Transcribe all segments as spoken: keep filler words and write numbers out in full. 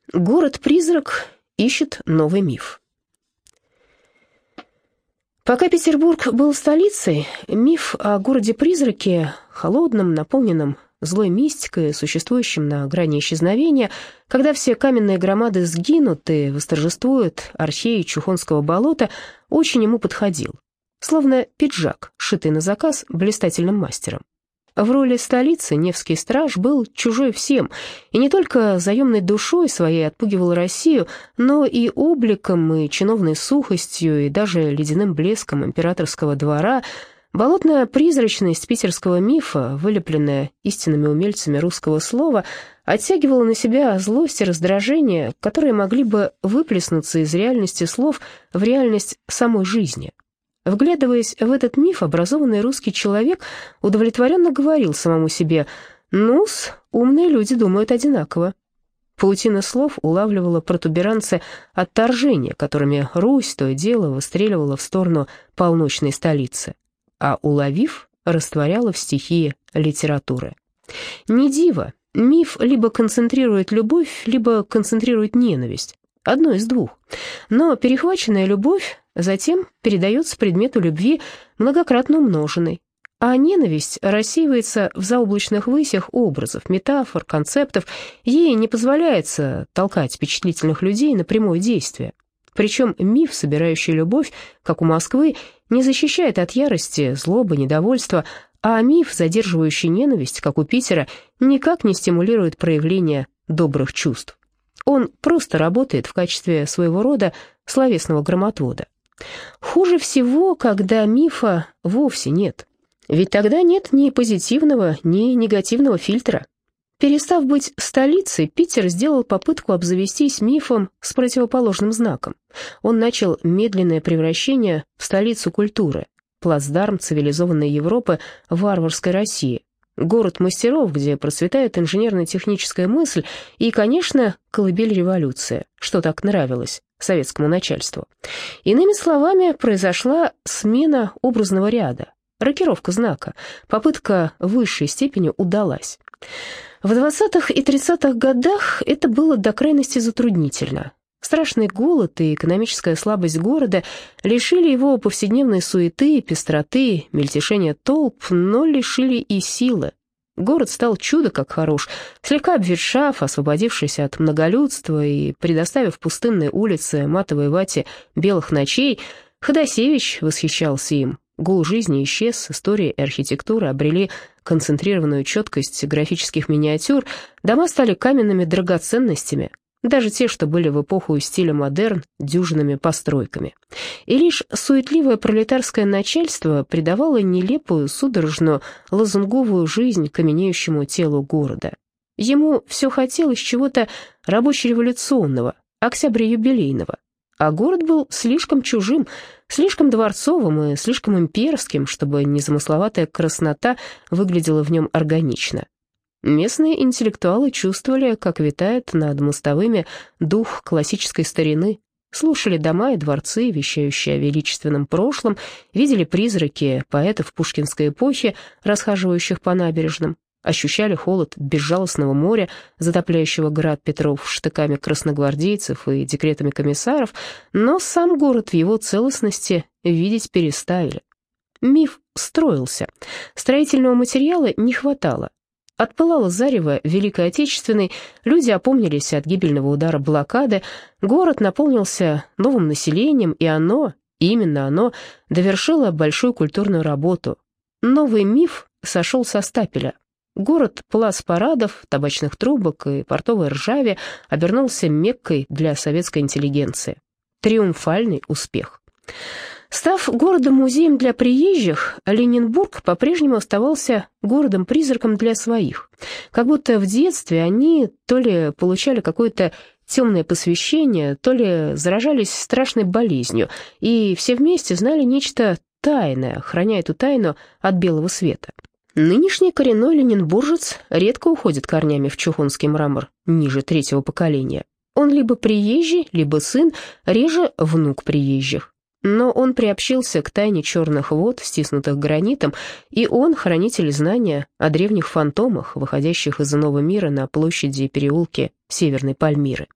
Город-призрак ищет новый миф. Пока Петербург был столицей, миф о городе-призраке, холодном, наполненном злой мистикой, существующем на грани исчезновения, когда все каменные громады сгинут и восторжествует архей Чухонского болота, очень ему подходил. Словно пиджак, сшитый на заказ блистательным мастером. В роли столицы Невский страж был чужой всем, и не только заемной душой своей отпугивал Россию, но и обликом, и чиновной сухостью, и даже ледяным блеском императорского двора. Болотная призрачность питерского мифа, вылепленная истинными умельцами русского слова, оттягивала на себя злость и раздражение, которые могли бы выплеснуться из реальности слов в реальность самой жизни. Вглядываясь в этот миф, образованный русский человек удовлетворенно говорил самому себе: «Ну-с, умные люди думают одинаково». Паутина слов улавливала протуберанцы отторжения, которыми Русь то и дело выстреливала в сторону полночной столицы, а, уловив, растворяла в стихии литературы. Не диво, миф либо концентрирует любовь, либо концентрирует ненависть. Одно из двух. Но перехваченная любовь затем передается предмету любви многократно умноженной, а ненависть рассеивается в заоблачных высях образов, метафор, концептов, ей не позволяется толкать впечатлительных людей на прямое действие. Причем миф, собирающий любовь, как у Москвы, не защищает от ярости, злобы, недовольства, а миф, задерживающий ненависть, как у Питера, никак не стимулирует проявление добрых чувств. Он просто работает в качестве своего рода словесного громотвода. Хуже всего, когда мифа вовсе нет. Ведь тогда нет ни позитивного, ни негативного фильтра. Перестав быть столицей, Питер сделал попытку обзавестись мифом с противоположным знаком. Он начал медленное превращение в столицу культуры, плацдарм цивилизованной Европы в варварской России. Город мастеров, где процветает инженерно-техническая мысль и, конечно, колыбель революции, что так нравилось советскому начальству. Иными словами, произошла смена образного ряда, рокировка знака, попытка в высшей степени удалась. В двадцатых и тридцатых годах это было до крайности затруднительно. Страшный голод и экономическая слабость города лишили его повседневной суеты, пестроты, мельтешения толп, но лишили и силы. Город стал чудо как хорош, слегка обветшав, освободившись от многолюдства и предоставив пустынные улицы матовой вате белых ночей. Ходосевич восхищался им. Гул жизни исчез, история и архитектура обрели концентрированную четкость графических миниатюр, дома стали каменными драгоценностями, даже те, что были в эпоху стиля модерн, дюжинными постройками. И лишь суетливое пролетарское начальство придавало нелепую, судорожную, лозунговую жизнь каменеющему телу города. Ему все хотелось чего-то рабоче-революционного, октября-юбилейного. А город был слишком чужим, слишком дворцовым и слишком имперским, чтобы незамысловатая красота выглядела в нем органично. Местные интеллектуалы чувствовали, как витает над мостовыми дух классической старины, слушали дома и дворцы, вещающие о величественном прошлом, видели призраки поэтов пушкинской эпохи, расхаживающих по набережным, ощущали холод безжалостного моря, затопляющего град Петров штыками красногвардейцев и декретами комиссаров, но сам город в его целостности видеть переставили. Миф строился, строительного материала не хватало. Отпылало зарево Великой Отечественной, люди опомнились от гибельного удара блокады, город наполнился новым населением, и оно, именно оно, довершило большую культурную работу. Новый миф сошел со стапеля. Город плац парадов, табачных трубок и портовой ржави обернулся Меккой для советской интеллигенции. Триумфальный успех. Став городом-музеем для приезжих, Ленинград по-прежнему оставался городом-призраком для своих. Как будто в детстве они то ли получали какое-то темное посвящение, то ли заражались страшной болезнью, и все вместе знали нечто тайное, храня эту тайну от белого света. Нынешний коренной ленинбуржец редко уходит корнями в чухонский мрамор ниже третьего поколения. Он либо приезжий, либо сын, реже внук приезжих. Но он приобщился к тайне черных вод, стиснутых гранитом, и он хранитель знания о древних фантомах, выходящих из иного мира на площади и переулке Северной Пальмиры.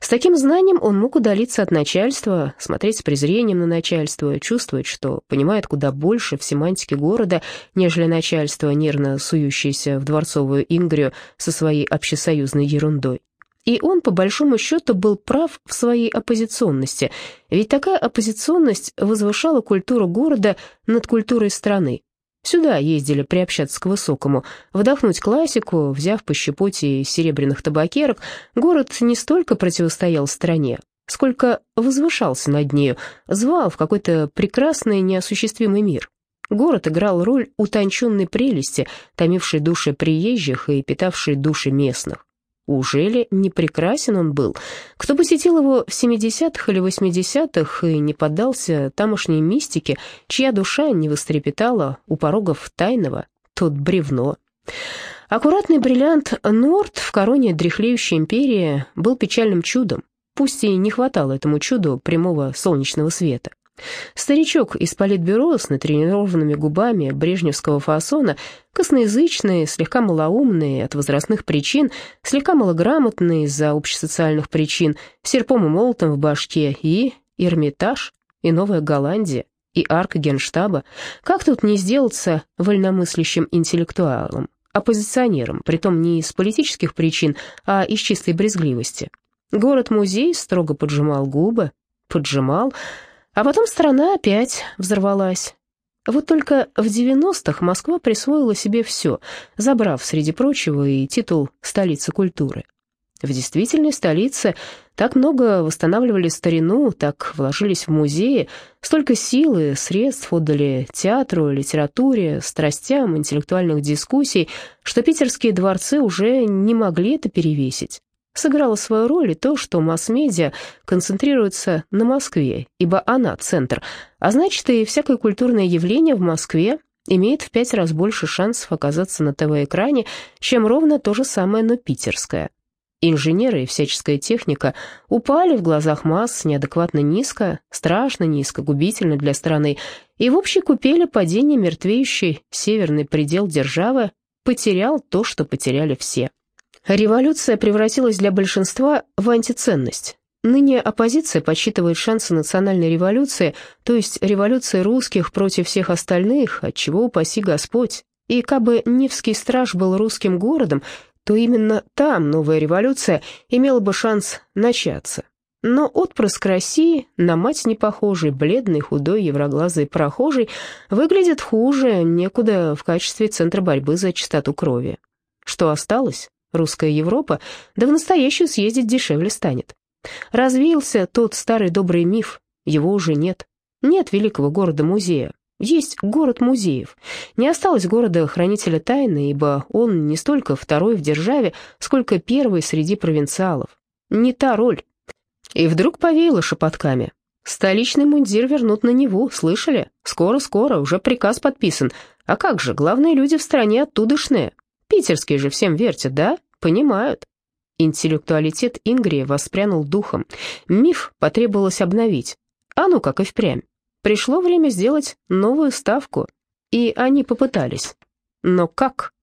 С таким знанием он мог удалиться от начальства, смотреть с презрением на начальство, чувствовать, что понимает куда больше в семантике города, нежели начальство, нервно сующееся в дворцовую Ингрию со своей общесоюзной ерундой. И он, по большому счету, был прав в своей оппозиционности, ведь такая оппозиционность возвышала культуру города над культурой страны. Сюда ездили приобщаться к высокому, вдохнуть классику, взяв по щепоте серебряных табакерок, город не столько противостоял стране, сколько возвышался над нею, звал в какой-то прекрасный неосуществимый мир. Город играл роль утонченной прелести, томившей души приезжих и питавшей души местных. Ужели не прекрасен он был? Кто посетил его в семидесятых или восьмидесятых и не поддался тамошней мистике, чья душа не вострепетала у порогов тайного, тот бревно. Аккуратный бриллиант Норд в короне дряхлеющей империи был печальным чудом, пусть и не хватало этому чуду прямого солнечного света. Старичок из политбюро с натренированными губами брежневского фасона, косноязычный, слегка малоумный от возрастных причин, слегка малограмотный из-за общесоциальных причин, серпом и молотом в башке, и Эрмитаж, и Новая Голландия, и арка Генштаба. Как тут не сделаться вольномыслящим интеллектуалом, оппозиционером, притом не из политических причин, а из чистой брезгливости? Город-музей строго поджимал губы, поджимал, а потом страна опять взорвалась. Вот только в девяностых Москва присвоила себе все, забрав, среди прочего, и титул столицы культуры. В действительной столице так много восстанавливали старину, так вложились в музеи, столько сил и средств отдали театру, литературе, страстям, интеллектуальных дискуссий, что питерские дворцы уже не могли это перевесить. Сыграло свою роль и то, что масс-медиа концентрируется на Москве, ибо она центр, а значит, и всякое культурное явление в Москве имеет в пять раз больше шансов оказаться на ТВ-экране, чем ровно то же самое, но питерское. Инженеры и всяческая техника упали в глазах масс неадекватно низко, страшно низко, губительно для страны, и в общей купели падения мертвеющий северный предел державы потерял то, что потеряли все. Революция превратилась для большинства в антиценность. Ныне оппозиция подсчитывает шансы национальной революции, то есть революции русских против всех остальных, отчего упаси Господь. И кабы Невский страж был русским городом, то именно там новая революция имела бы шанс начаться. Но отпрыск России, на мать не похожий, бледный, худой, евроглазый прохожий, выглядит хуже некуда в качестве центра борьбы за чистоту крови. Что осталось? Русская Европа, да в настоящую съездить дешевле станет. Развеялся тот старый добрый миф, его уже нет. Нет великого города-музея, есть город музеев. Не осталось города-хранителя тайны, ибо он не столько второй в державе, сколько первый среди провинциалов. Не та роль. И вдруг повеяло шепотками. Столичный мундир вернут на Неву, слышали? Скоро-скоро, уже приказ подписан. А как же, главные люди в стране оттудышные. Питерские же всем вертят, да? Понимают. Интеллектуалитет Ингрии воспрянул духом. Миф потребовалось обновить. А ну как и впрямь. Пришло время сделать новую ставку. И они попытались. Но как?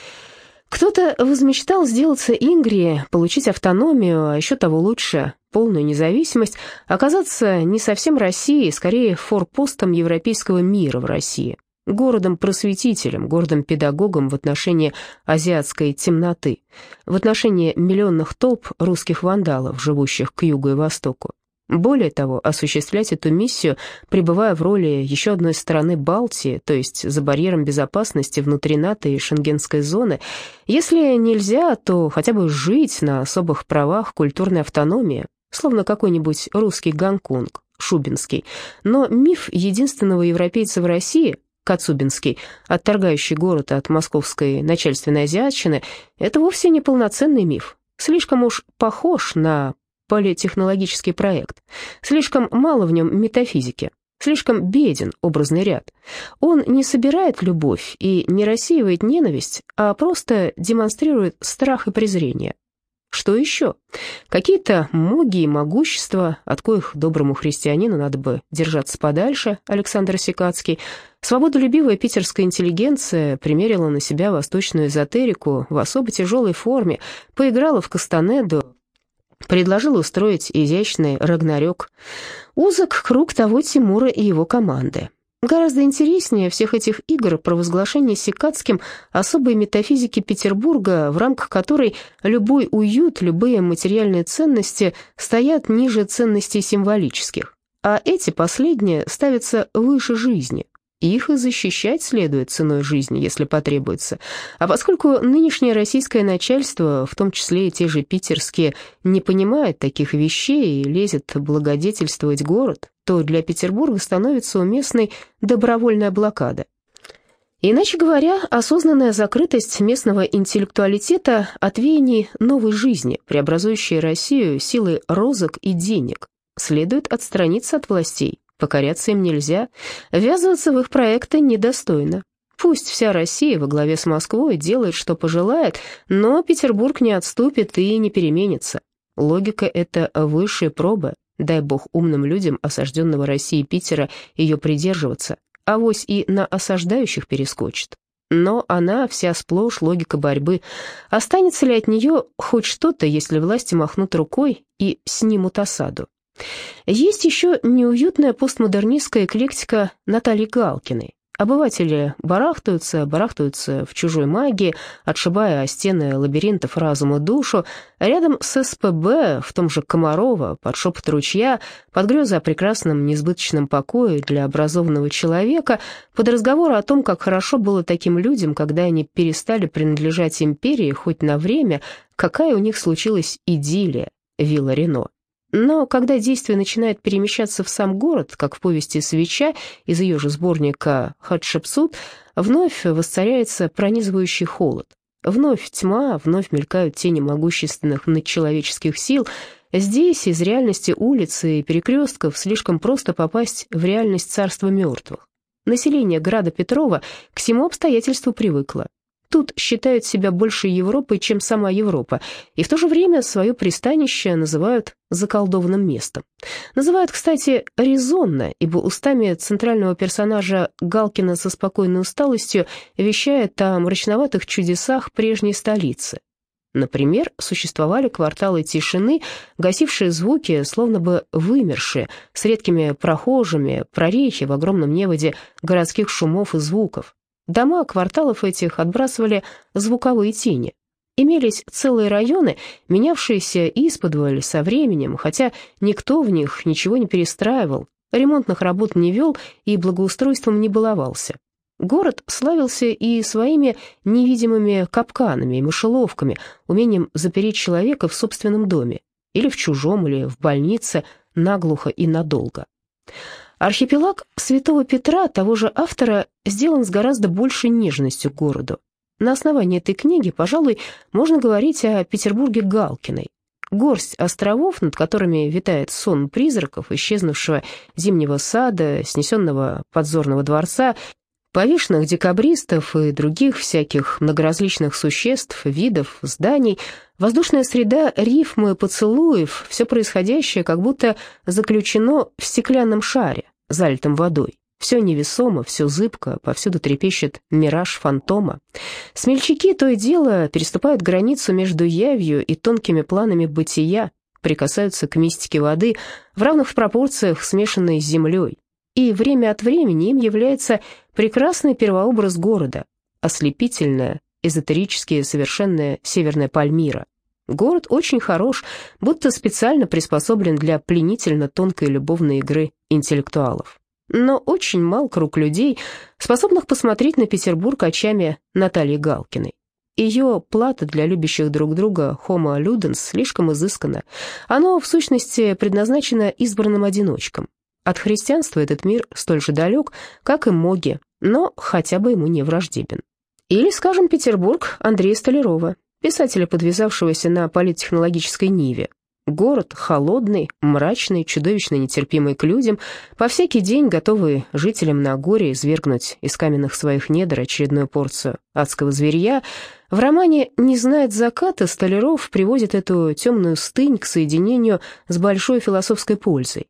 Кто-то возмечтал сделаться Ингрией, получить автономию, а еще того лучше, полную независимость, оказаться не совсем Россией, скорее форпостом европейского мира в России. Городом-просветителем, городом-педагогом в отношении азиатской темноты, в отношении миллионных толп русских вандалов, живущих к югу и востоку. Более того, осуществлять эту миссию, пребывая в роли еще одной стороны Балтии, то есть за барьером безопасности внутри НАТО и шенгенской зоны, если нельзя, то хотя бы жить на особых правах культурной автономии, словно какой-нибудь русский Гонконг, Шубинский. Но миф единственного европейца в России – Коцюбинский, отторгающий город от московской начальственной азиатчины, это вовсе не полноценный миф. Слишком уж похож на политехнологический проект. Слишком мало в нем метафизики. Слишком беден образный ряд. Он не собирает любовь и не рассеивает ненависть, а просто демонстрирует страх и презрение. Что еще? Какие-то моги и могущества, от коих доброму христианину надо бы держаться подальше, Александр Сикацкий. Свободолюбивая питерская интеллигенция примерила на себя восточную эзотерику в особо тяжелой форме, поиграла в Кастанеду, Предложил устроить изящный рагнарёк. Узок круг того Тимура и его команды. Гораздо интереснее всех этих игр провозглашение Сикацким особой метафизики Петербурга, в рамках которой любой уют, любые материальные ценности стоят ниже ценностей символических, а эти последние ставятся выше жизни. Их и защищать следует ценой жизни, если потребуется. А поскольку нынешнее российское начальство, в том числе и те же питерские, не понимает таких вещей и лезет благодетельствовать город, то для Петербурга становится уместной добровольная блокада. Иначе говоря, осознанная закрытость местного интеллектуалитета от веяний новой жизни, преобразующей Россию силой розыск и денег. Следует отстраниться от властей. Покоряться им нельзя, ввязываться в их проекты недостойно. Пусть вся Россия во главе с Москвой делает, что пожелает, но Петербург не отступит и не переменится. Логика — это высшая проба. Дай бог умным людям осажденного России Питера ее придерживаться, авось и на осаждающих перескочит. Но она вся сплошь логика борьбы. Останется ли от нее хоть что-то, если власти махнут рукой и снимут осаду? Есть еще неуютная постмодернистская эклектика Натальи Галкиной. Обыватели барахтаются, барахтаются в чужой магии, отшибая о стены лабиринтов разума душу. Рядом с СПБ, в том же Комарова, под шепот ручья, под грезы о прекрасном несбыточном покое для образованного человека, под разговоры о том, как хорошо было таким людям, когда они перестали принадлежать империи хоть на время, какая у них случилась идиллия, вилла Рено. Но когда действие начинает перемещаться в сам город, как в повести «Свеча» из ее же сборника «Хатшепсут», вновь воцаряется пронизывающий холод. Вновь тьма, вновь мелькают тени могущественных надчеловеческих сил. Здесь из реальности улицы и перекрестков слишком просто попасть в реальность царства мертвых. Население града Петрова к всему обстоятельству привыкло. Тут считают себя больше Европой, чем сама Европа, и в то же время свое пристанище называют заколдованным местом. Называют, кстати, резонно, ибо устами центрального персонажа Галкина со спокойной усталостью вещает о мрачноватых чудесах прежней столицы. Например, существовали кварталы тишины, гасившие звуки, словно бы вымершие, с редкими прохожими, прорехи в огромном неводе городских шумов и звуков. Дома кварталов этих отбрасывали звуковые тени. Имелись целые районы, менявшиеся исподволь со временем, хотя никто в них ничего не перестраивал, ремонтных работ не вел и благоустройством не баловался. Город славился и своими невидимыми капканами и мышеловками, умением запереть человека в собственном доме, или в чужом, или в больнице, наглухо и надолго. Архипелаг Святого Петра, того же автора, сделан с гораздо большей нежностью к городу. На основании этой книги, пожалуй, можно говорить о Петербурге Галкиной. Горсть островов, над которыми витает сон призраков, исчезнувшего зимнего сада, снесенного подзорного дворца, повешенных декабристов и других всяких многоразличных существ, видов, зданий, воздушная среда рифмы поцелуев, все происходящее как будто заключено в стеклянном шаре, залитом водой. Все невесомо, все зыбко, повсюду трепещет мираж фантома. Смельчаки то и дело переступают границу между явью и тонкими планами бытия, прикасаются к мистике воды, в равных пропорциях смешанной с землей. И время от времени им является прекрасный первообраз города, ослепительная, эзотерически совершенная северная Пальмира. Город очень хорош, будто специально приспособлен для пленительно тонкой любовной игры интеллектуалов. Но очень мал круг людей, способных посмотреть на Петербург очами Натальи Галкиной. Ее плата для любящих друг друга homo ludens слишком изысканна. Оно, в сущности, предназначено избранным одиночкам. От христианства этот мир столь же далек, как и Моги, но хотя бы ему не враждебен. Или, скажем, Петербург Андрея Столярова, писателя, подвязавшегося на политтехнологической ниве. Город холодный, мрачный, чудовищно нетерпимый к людям, по всякий день готовый жителям на горе извергнуть из каменных своих недр очередную порцию адского зверья. В романе «Не знает заката» Столяров приводит эту темную стынь к соединению с большой философской пользой.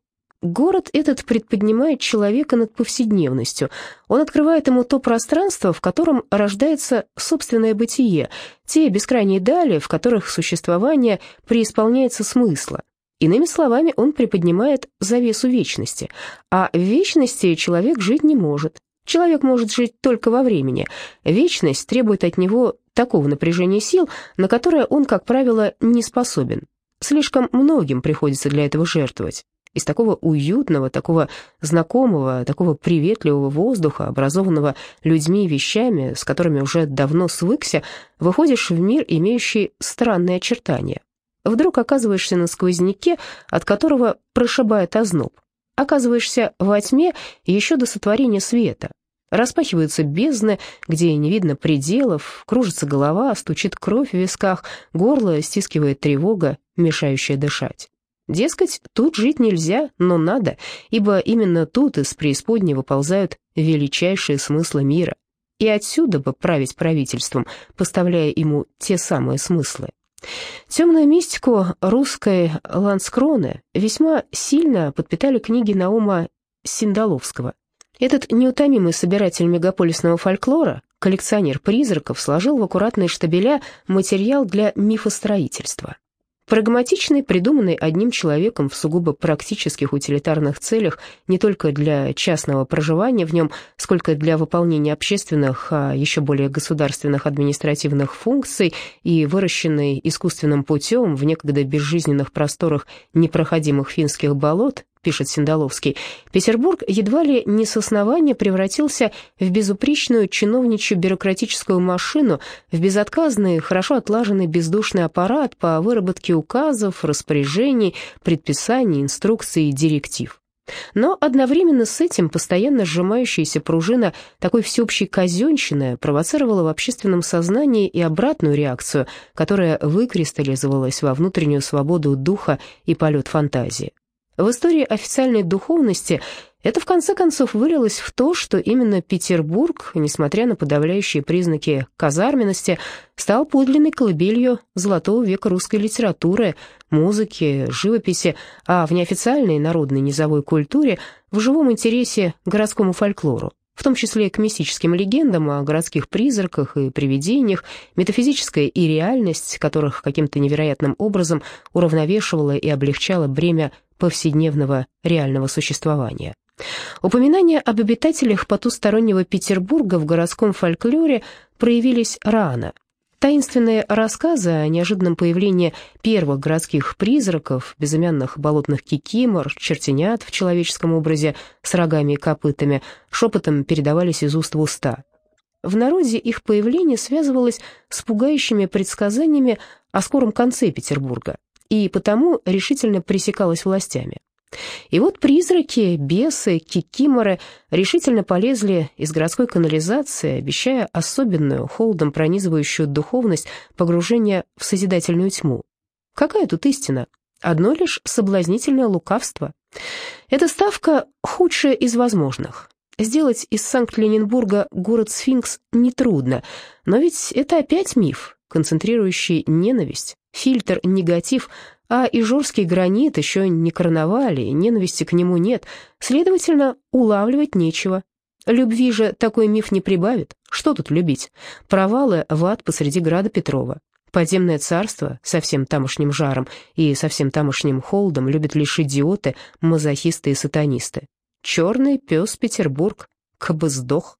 Город этот предподнимает человека над повседневностью. Он открывает ему то пространство, в котором рождается собственное бытие, те бескрайние дали, в которых существование преисполняется смысла. Иными словами, он приподнимает завесу вечности. А в вечности человек жить не может. Человек может жить только во времени. Вечность требует от него такого напряжения сил, на которое он, как правило, не способен. Слишком многим приходится для этого жертвовать. Из такого уютного, такого знакомого, такого приветливого воздуха, образованного людьми и вещами, с которыми уже давно свыкся, выходишь в мир, имеющий странные очертания. Вдруг оказываешься на сквозняке, от которого прошибает озноб. Оказываешься во тьме еще до сотворения света. Распахиваются бездны, где не видно пределов, кружится голова, стучит кровь в висках, горло стискивает тревога, мешающая дышать. Дескать, тут жить нельзя, но надо, ибо именно тут из преисподней выползают величайшие смыслы мира. И отсюда бы править правительством, поставляя ему те самые смыслы. Темную мистику русской ландскроны весьма сильно подпитали книги Наума Синдаловского. Этот неутомимый собиратель мегаполисного фольклора, коллекционер призраков, сложил в аккуратные штабеля материал для мифостроительства. Прагматичный, придуманный одним человеком в сугубо практических утилитарных целях, не только для частного проживания в нем, сколько для выполнения общественных, а еще более государственных административных функций и выращенный искусственным путем в некогда безжизненных просторах непроходимых финских болот, пишет Синдаловский, Петербург едва ли не с основания превратился в безупречную чиновничью бюрократическую машину, в безотказный, хорошо отлаженный бездушный аппарат по выработке указов, распоряжений, предписаний, инструкций и директив. Но одновременно с этим постоянно сжимающаяся пружина такой всеобщей казенщины провоцировала в общественном сознании и обратную реакцию, которая выкристаллизовалась во внутреннюю свободу духа и полет фантазии. В истории официальной духовности это в конце концов вылилось в то, что именно Петербург, несмотря на подавляющие признаки казарменности, стал подлинной колыбелью золотого века русской литературы, музыки, живописи, а в неофициальной народной низовой культуре в живом интересе к городскому фольклору, в том числе к мистическим легендам о городских призраках и привидениях, метафизическая и реальность, которых каким-то невероятным образом уравновешивала и облегчала бремя повседневного реального существования. Упоминания об обитателях потустороннего Петербурга в городском фольклоре проявились рано. Таинственные рассказы о неожиданном появлении первых городских призраков, безымянных болотных кикимор, чертенят в человеческом образе с рогами и копытами, шепотом передавались из уст в уста. В народе их появление связывалось с пугающими предсказаниями о скором конце Петербурга, и потому решительно пресекалось властями. И вот призраки, бесы, кикиморы решительно полезли из городской канализации, обещая особенную, холодом пронизывающую духовность погружения в созидательную тьму. Какая тут истина? Одно лишь соблазнительное лукавство. Эта ставка худшая из возможных. Сделать из Санкт-Ленингурга город-сфинкс нетрудно, но ведь это опять миф, концентрирующий ненависть, фильтр негатив, а ижорский гранит еще не короновали, и ненависти к нему нет, следовательно, улавливать нечего. Любви же такой миф не прибавит. Что тут любить? Провалы в ад посреди града Петрова. Подземное царство со всем тамошним жаром и со всем тамошним холодом любят лишь идиоты, мазохисты и сатанисты. Черный пес Петербург, кабы сдох.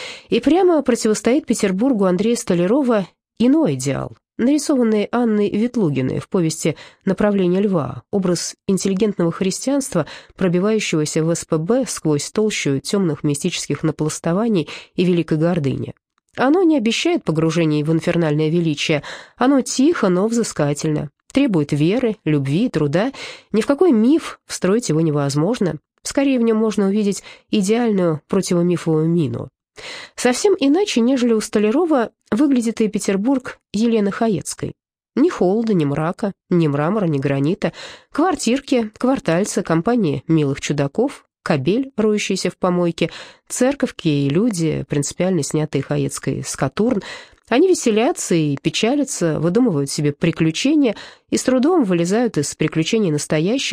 И прямо противостоит Петербургу Андрея Столярова иной идеал, нарисованный Анной Ветлугиной в повести «Направление льва», образ интеллигентного христианства, пробивающегося в эс пэ бэ сквозь толщу темных мистических напластований и великой гордыни. Оно не обещает погружений в инфернальное величие, оно тихо, но взыскательно, требует веры, любви и труда, ни в какой миф встроить его невозможно, скорее в нем можно увидеть идеальную противомифовую мину. Совсем иначе, нежели у Столярова, выглядит и Петербург Елены Хаецкой. Ни холода, ни мрака, ни мрамора, ни гранита, квартирки, квартальцы, компании милых чудаков, кобель, роющийся в помойке, церковки и люди, принципиально снятые Хаецкой с Катурн. Они веселятся и печалятся, выдумывают себе приключения и с трудом вылезают из приключений настоящих,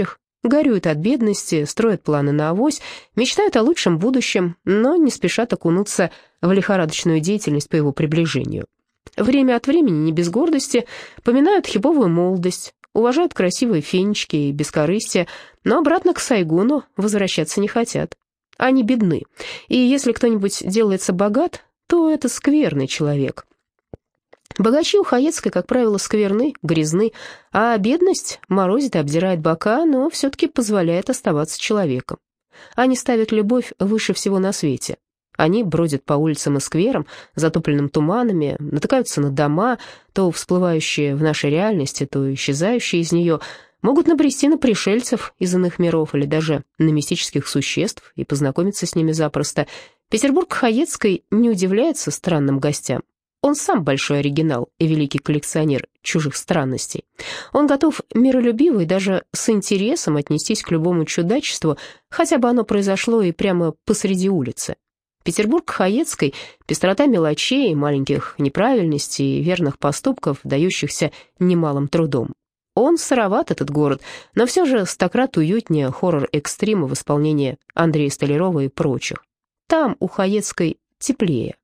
горюют от бедности, строят планы на авось, мечтают о лучшем будущем, но не спешат окунуться в лихорадочную деятельность по его приближению. Время от времени, не без гордости, поминают хиповую молодость, уважают красивые фенечки и бескорыстие, но обратно к Сайгону возвращаться не хотят. Они бедны, и если кто-нибудь делается богат, то это скверный человек. Богачи у Хаецкой, как правило, скверны, грязны, а бедность морозит и обдирает бока, но все-таки позволяет оставаться человеком. Они ставят любовь выше всего на свете. Они бродят по улицам и скверам, затопленным туманами, натыкаются на дома, то всплывающие в нашей реальности, то исчезающие из нее, могут набрести на пришельцев из иных миров или даже на мистических существ и познакомиться с ними запросто. Петербург Хаецкой не удивляется странным гостям. Он сам большой оригинал и великий коллекционер чужих странностей. Он готов миролюбиво и даже с интересом отнестись к любому чудачеству, хотя бы оно произошло и прямо посреди улицы. Петербург Хаецкой — пестрота мелочей, маленьких неправильностей и верных поступков, дающихся немалым трудом. Он сыроват, этот город, но все же стократ уютнее хоррор-экстрима в исполнении Андрея Столярова и прочих. Там у Хаецкой теплее.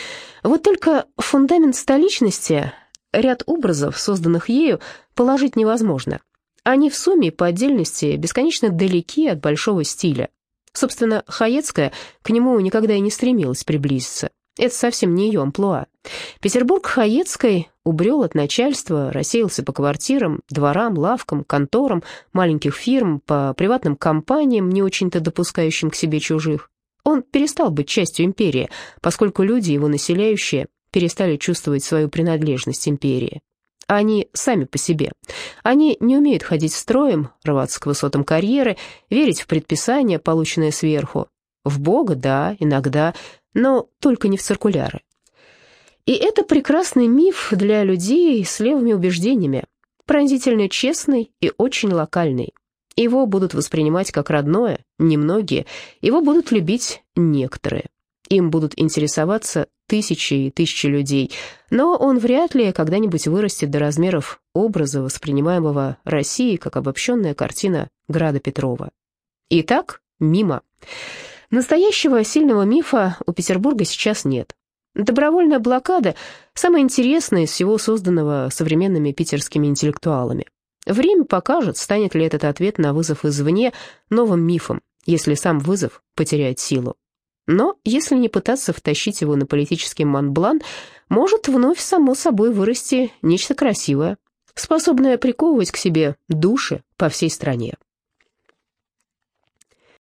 Вот только фундамент столичности, ряд образов, созданных ею, положить невозможно. Они в сумме и по отдельности бесконечно далеки от большого стиля. Собственно, Хаецкая к нему никогда и не стремилась приблизиться. Это совсем не ее амплуа. Петербург Хаецкой убрел от начальства, рассеялся по квартирам, дворам, лавкам, конторам, маленьких фирм, по приватным компаниям, не очень-то допускающим к себе чужих. Он перестал быть частью империи, поскольку люди, его населяющие, перестали чувствовать свою принадлежность империи. Они сами по себе. Они не умеют ходить строем, рваться к высотам карьеры, верить в предписания, полученные сверху. В Бога, да, иногда, но только не в циркуляры. И это прекрасный миф для людей с левыми убеждениями, пронзительно честный и очень локальный. Его будут воспринимать как родное немногие, его будут любить некоторые. Им будут интересоваться тысячи и тысячи людей, но он вряд ли когда-нибудь вырастет до размеров образа, воспринимаемого Россией как обобщенная картина Града Петрова. Итак, мимо. Настоящего сильного мифа у Петербурга сейчас нет. Добровольная блокада – самое интересное из всего созданного современными питерскими интеллектуалами. Время покажет, станет ли этот ответ на вызов извне новым мифом, если сам вызов потеряет силу. Но если не пытаться втащить его на политический Монблан, может вновь само собой вырасти нечто красивое, способное приковывать к себе души по всей стране.